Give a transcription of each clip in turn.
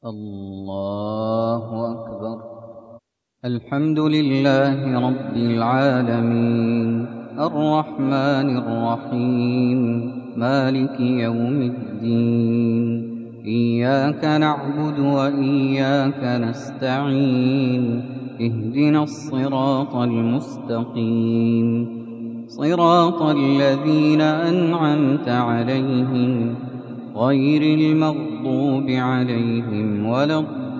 الله أكبر. الحمد لله رب العالمين، الرحمن الرحيم، مالك يوم الدين. إياك نعبد وإياك نستعين، اهدنا الصراط المستقيم، صراط الذين أنعمت عليهم غير المغضوب عليهم ولا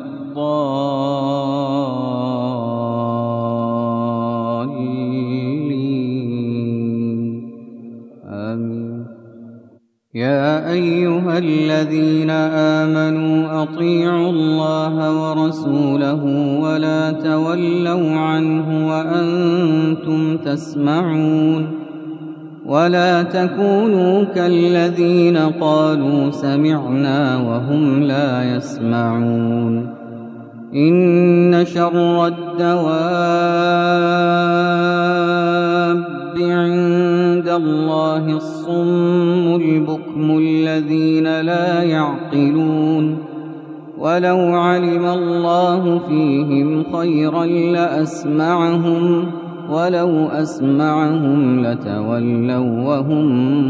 الضالين. آمين. يا أيها الذين آمنوا أطيعوا الله ورسوله ولا تولوا عنه وأنتم تسمعون، ولا تكونوا كالذين قالوا سمعنا وهم لا يسمعون. إن شر الدواب عند الله الصم البكم الذين لا يعقلون. ولو علم الله فيهم خيرا لأسمعهم، ولو أسمعهم لتولوا وهم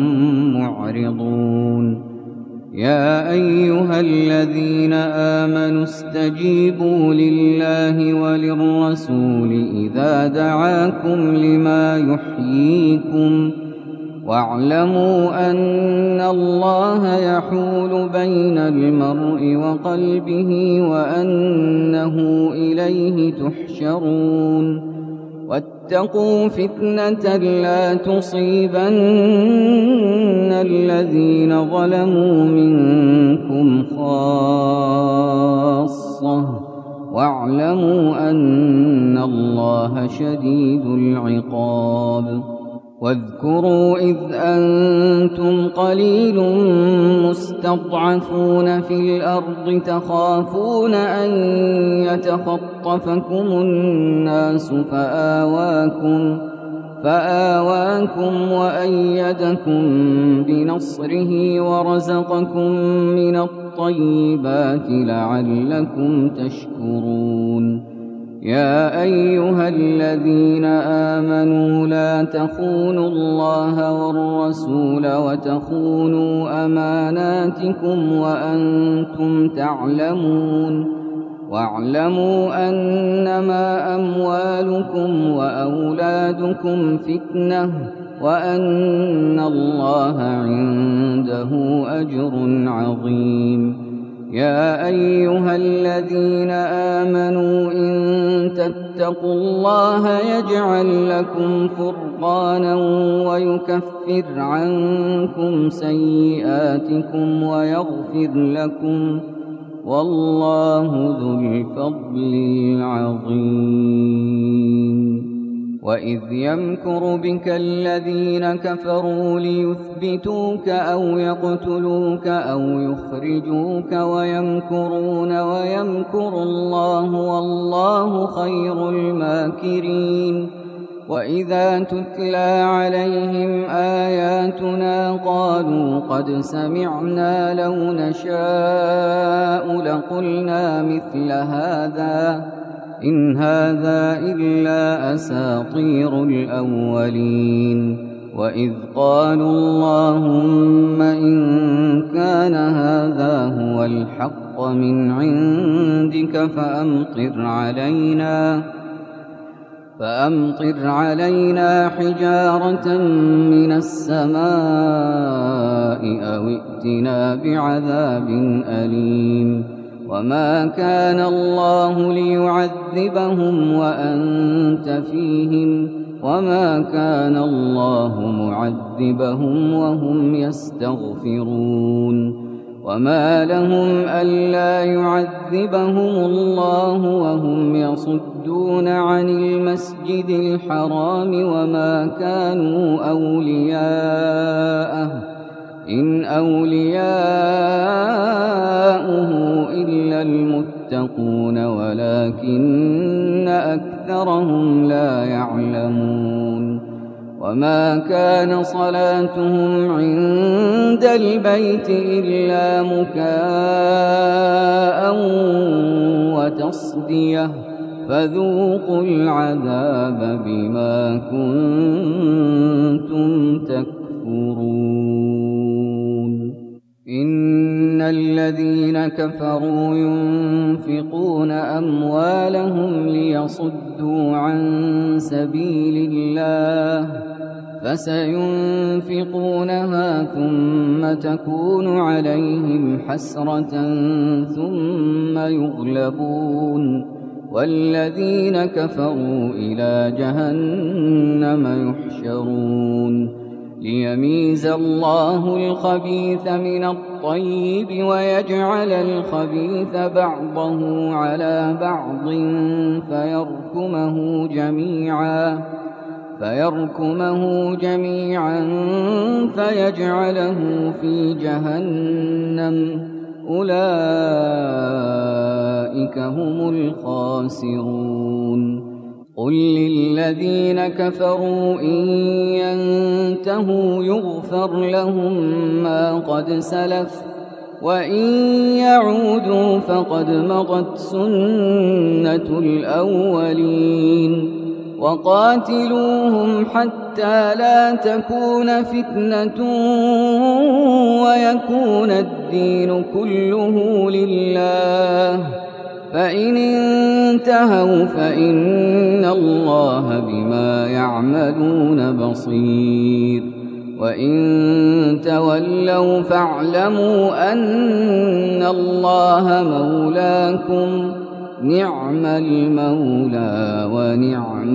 معرضون. يا أيها الذين آمنوا استجيبوا لله وللرسول إذا دعاكم لما يحييكم، واعلموا أن الله يحول بين المرء وقلبه وأنه إليه تحشرون. واتقوا فتنة لا تصيبن الذين ظلموا منكم خاصة، واعلموا أن الله شديد العقاب. واذكروا إذ أنتم قليل مستضعفون في الأرض تخافون أن يتخطفكم الناس فآواكم وأيدكم بنصره ورزقكم من الطيبات لعلكم تشكرون. يا أيها الذين آمنوا لا تخونوا الله والرسول وتخونوا أماناتكم وأنتم تعلمون. واعلموا أنما أموالكم وأولادكم فتنة، وأن الله عنده أجر عظيم. يا أيها الذين آمنوا إن تتقوا الله يجعل لكم فرقانا ويكفر عنكم سيئاتكم ويغفر لكم، والله ذو الفضل العظيم. وإذ يمكر بك الذين كفروا ليثبتوك أو يقتلوك أو يخرجوك ويمكرون ويمكر الله والله خير الماكرين. وإذا تتلى عليهم آياتنا قالوا قد سمعنا لو نشاء لقلنا مثل هذا إن هذا إلا أساطير الأولين. وإذ قالوا اللهم إن كان هذا هو الحق من عندك فأمطر علينا حجارة من السماء أو ائتنا بعذاب أليم. وما كان الله ليعذبهم وأنت فيهم، وما كان الله معذبهم وهم يستغفرون. وما لهم ألا يعذبهم الله وهم يصدون عن المسجد الحرام وما كانوا أولياءه إن أولياؤه إلا المتقون ولكن أكثرهم لا يعلمون. وما كان صلاتهم عند البيت إلا مكاء الْأَصْدِيَةَ فَذُوقُوا الْعَذَابَ بِمَا كُنتُمْ تَكْفُرُونَ إِنَّ الَّذِينَ كَفَرُوا يُنفِقُونَ أَمْوَالَهُمْ لِيَصُدُّوا عَن سَبِيلِ اللَّهِ فَسَيُنفِقُونَهَا ثُمَّ تَكُونُ عَلَيْهِمْ حَسْرَةً ثُمَّ يُغْلَبُونَ وَالَّذِينَ كَفَرُوا إِلَىٰ جَهَنَّمَ يُحْشَرُونَ لِيَمِيزَ اللَّهُ الْخَبِيثَ مِنَ الطَّيِّبِ وَيَجْعَلَ الْخَبِيثَ بَعْضَهُ عَلَىٰ بَعْضٍ فيركمه جميعا فيجعله في جهنم أولئك هم الخاسرون قل للذين كفروا إن ينتهوا يغفر لهم ما قد سلف وإن يعودوا فقد مضت سنة الأولين وقاتلوهم حتى لا تكون فتنة ويكون الدين كله لله فإن انتهوا فإن الله بما يعملون بصير وإن تولوا فاعلموا أن الله مولاكم نعم المولى ونعم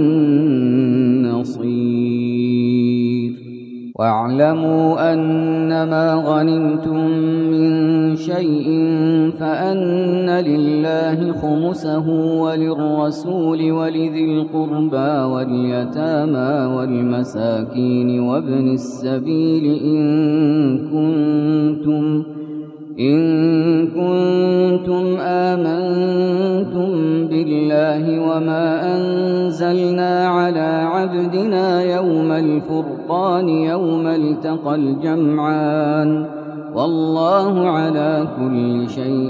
النصير واعلموا أنما غنمتم من شيء فأن لله خمسه وللرسول ولذي القربى واليتامى والمساكين وابن السبيل إن كنتم آمنتم بالله وما أنزلنا على عبدنا يوم الفرقان يوم التقى الجمعان والله على كل شيء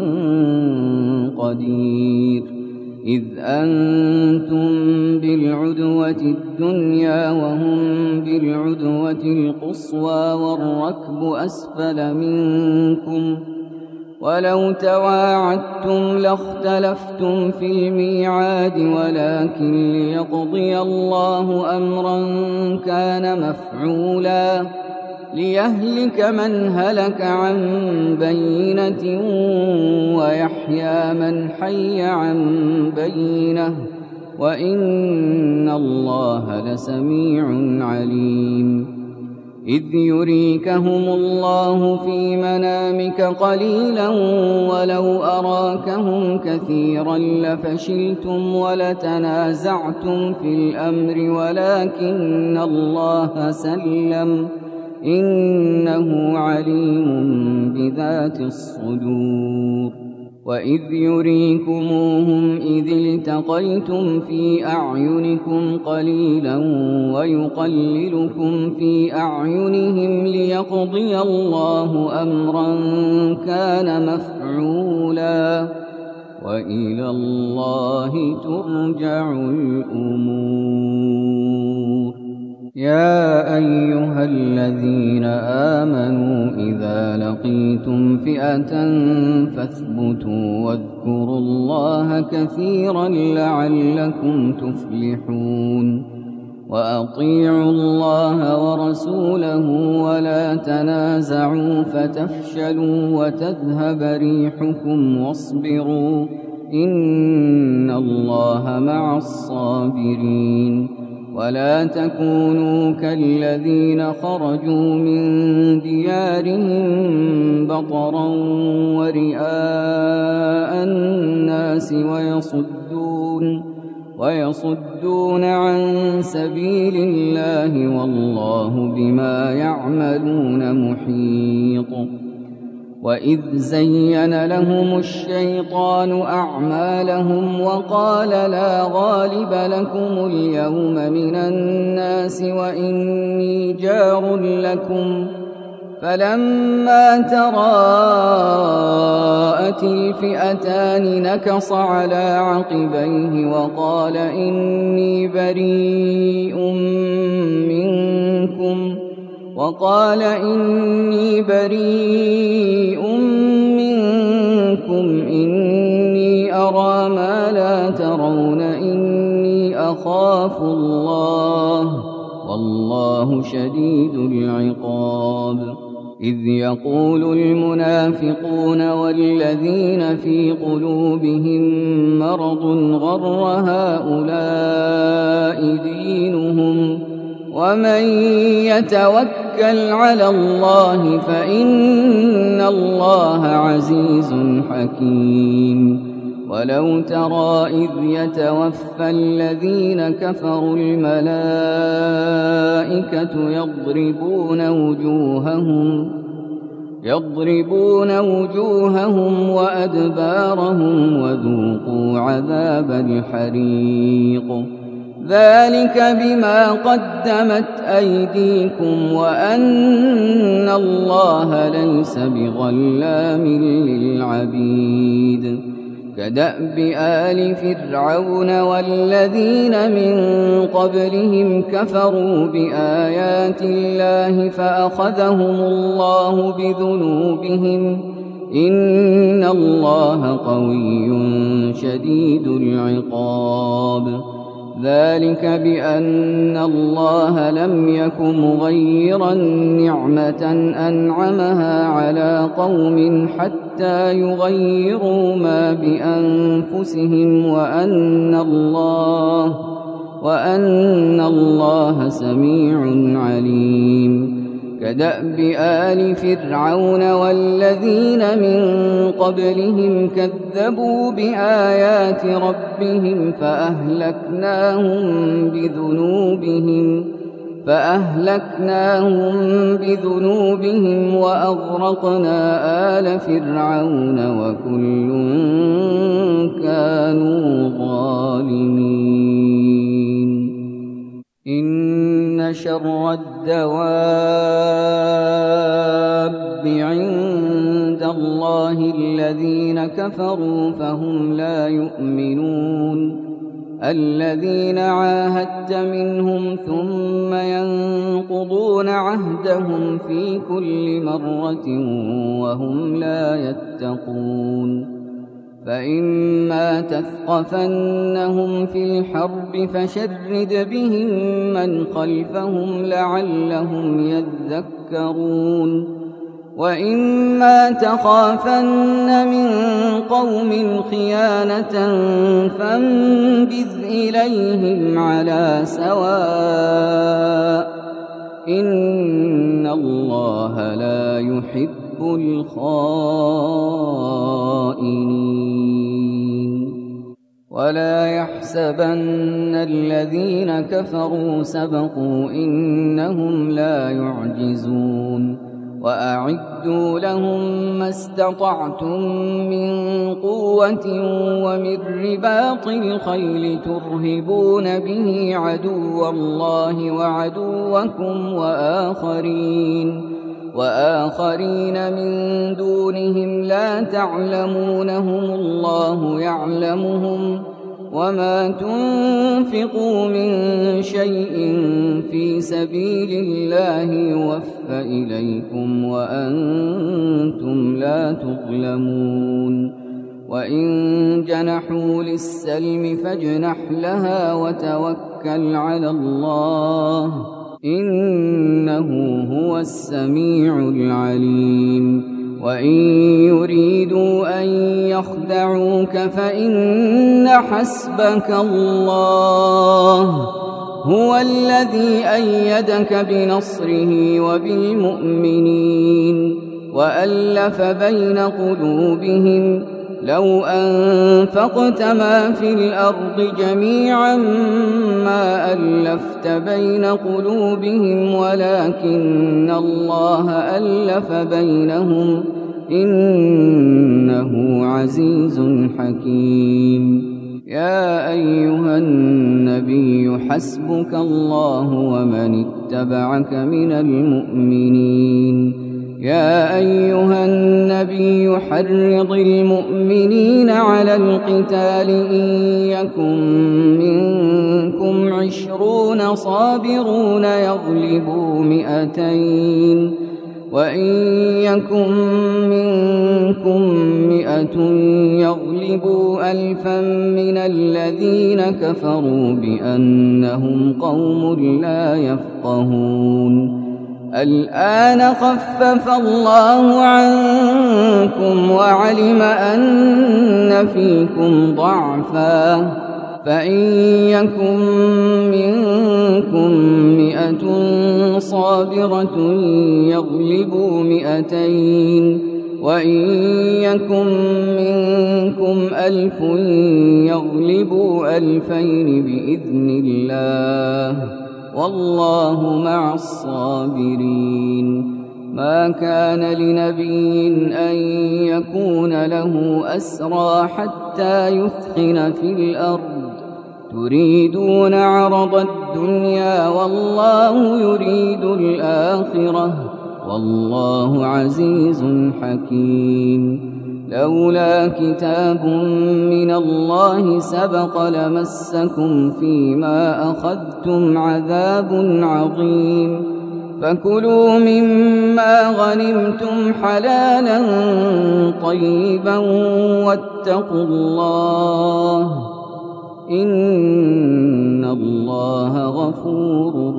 قدير إذ أنتم بالعدوة الدنيا وهم بالعدوة القصوى والركب أسفل منكم ولو تواعدتم لاختلفتم في الميعاد ولكن ليقضي الله أمرا كان مفعولا ليهلك من هلك عن بينة ويحيى من حي عن بينة وإن الله لسميع عليم إذ يريكهم الله في منامك قليلا ولو أراكهم كثيرا لفشلتم ولتنازعتم في الأمر ولكن الله سلم إنه عليم بذات الصدور وإذ يريكموهم إذ التقيتم في أعينكم قليلا ويقللكم في أعينهم ليقضي الله أمرا كان مفعولا وإلى الله ترجع الأمور يا أيها الذين آمنوا إذا لقيتم فئة فاثبتوا واذكروا الله كثيرا لعلكم تفلحون وأطيعوا الله ورسوله ولا تنازعوا فتفشلوا وتذهب ريحكم واصبروا إن الله مع الصابرين ولا تكونوا كالذين خرجوا من ديارهم بطرا ورئاء الناس ويصدون عن سبيل الله والله بما يعملون محيط وإذ زين لهم الشيطان أعمالهم وقال لا غالب لكم اليوم من الناس وإني جار لكم فلما تراءت الفئتان نكص على عقبيه وقال إني بريء منكم إني أرى ما لا ترون إني أخاف الله والله شديد العقاب. إذ يقول المنافقون والذين في قلوبهم مرض غر هؤلاء دينهم ومن يتوكل على الله فإن الله عزيز حكيم. ولو ترى إذ يتوفى الذين كفروا الملائكة يضربون وجوههم وأدبارهم وذوقوا عذاب الحريق ذلك بما قدمت أيديكم وأن الله ليس بظلام للعبيد. كدأب آل فرعون والذين من قبلهم كفروا بآيات الله فأخذهم الله بذنوبهم إن الله قوي شديد العقاب. ذلك بأن الله لم يك مغيرا نعمة أنعمها على قوم حتى يغيروا ما بأنفسهم وأن الله سميع عليم. كدأب آل فرعون والذين من قبلهم كذبوا بآيات ربهم فأهلكناهم بذنوبهم وأغرقنا آل فرعون وكل كانوا ظالمين. إن شر الدواب عند الله الذين كفروا فهم لا يؤمنون. الذين عاهدت منهم ثم ينقضون عهدهم في كل مرة وهم لا يتقون. فإما تثقفنهم في الحرب فشرد بهم من خلفهم لعلهم يذكرون. وإما تخافن من قوم خيانة فانبذ إليهم على سواء إن الله لا يحب الخائنين. ولا يحسبن الذين كفروا سبقوا إنهم لا يعجزون. وأعدوا لهم ما استطعتم من قوة ومن رباط الخيل ترهبون به عدو الله وعدوكم وآخرين من دونهم لا تعلمونهم الله يعلمهم. وما تنفقوا من شيء في سبيل الله يوفى إليكم وأنتم لا تظلمون. وإن جنحوا للسلم فاجنح لها وتوكل على الله إنه هو السميع العليم. وإن يريدوا أن يخدعوك فإن حسبك الله هو الذي أيدك بنصره وبالمؤمنين وألف بين قلوبهم. لو أنفقت ما في الأرض جميعا ما ألفت بين قلوبهم ولكن الله ألف بينهم إنه عزيز حكيم. يا أيها النبي حسبك الله ومن اتبعك من المؤمنين. يا أيها النبي حرض المؤمنين على القتال إن يكن منكم 20 صابرون يغلبوا 200 وإن يكن منكم 100 يغلبوا 1000 من الذين كفروا بأنهم قوم لا يفقهون. الآن خفف الله عنكم وعلم أن فيكم ضعفا فإن يكن منكم 100 صابرة يغلبوا 200 وإن يكن منكم 1000 يغلبوا 2000 بإذن الله والله مع الصابرين. ما كان لنبي أن يكون له أسرى حتى يثخن في الأرض تريدون عرض الدنيا والله يريد الآخرة والله عزيز حكيم. لولا كتاب من الله سبق لمسكم فيما أخذتم عذاب عظيم. فكلوا مما غنمتم حلالا طيبا واتقوا الله إن الله غفور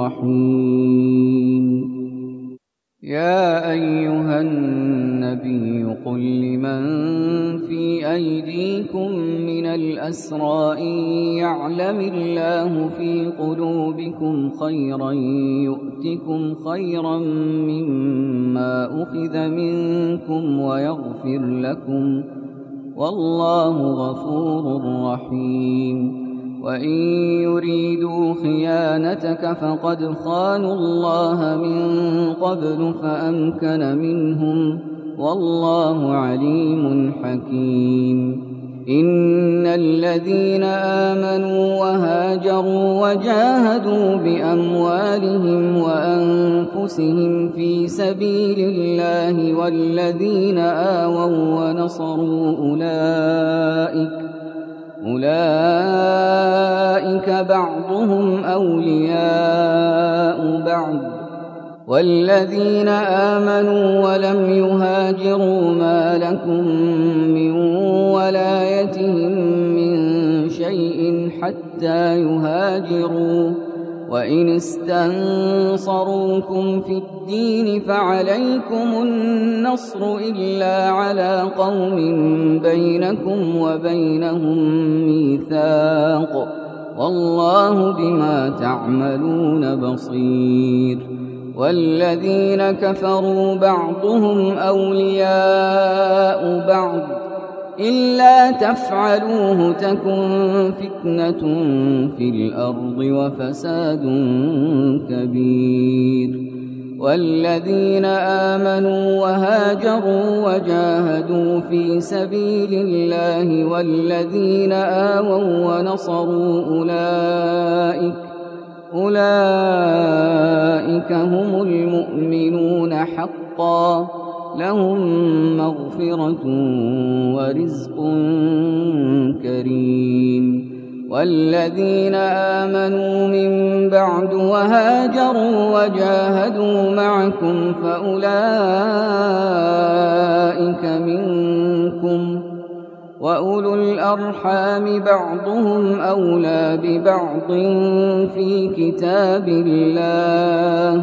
رحيم. يا أيها النبي قل لمن في أيديكم من الأسرى إن يعلم الله في قلوبكم خيرا يؤتكم خيرا مما أخذ منكم ويغفر لكم والله غفور رحيم. وإن يريدوا خيانتك فقد خانوا الله من قبل فأمكن منهم والله عليم حكيم. إن الذين آمنوا وهاجروا وجاهدوا بأموالهم وأنفسهم في سبيل الله والذين آووا ونصروا أولئك بعضهم أولياء بعض والذين آمنوا ولم يهاجروا ما لكم من ولايتهم من شيء حتى يهاجروا وإن استنصروكم في الدين فعليكم النصر إلا على قوم بينكم وبينهم ميثاق والله بما تعملون بصير. والذين كفروا بعضهم أولياء بعض إلا تفعلوه تكن فتنة في الأرض وفساد كبير. والذين آمنوا وهاجروا وجاهدوا في سبيل الله والذين آووا ونصروا أولئك هم المؤمنون حقا لهم مغفرة ورزق كريم. والذين آمنوا من بعد وهاجروا وجاهدوا معكم فأولئك منكم وأولو الأرحام بعضهم أولى ببعض في كتاب الله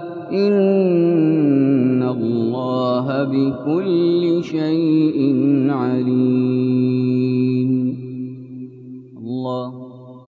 إن الله بكل شيء عليم.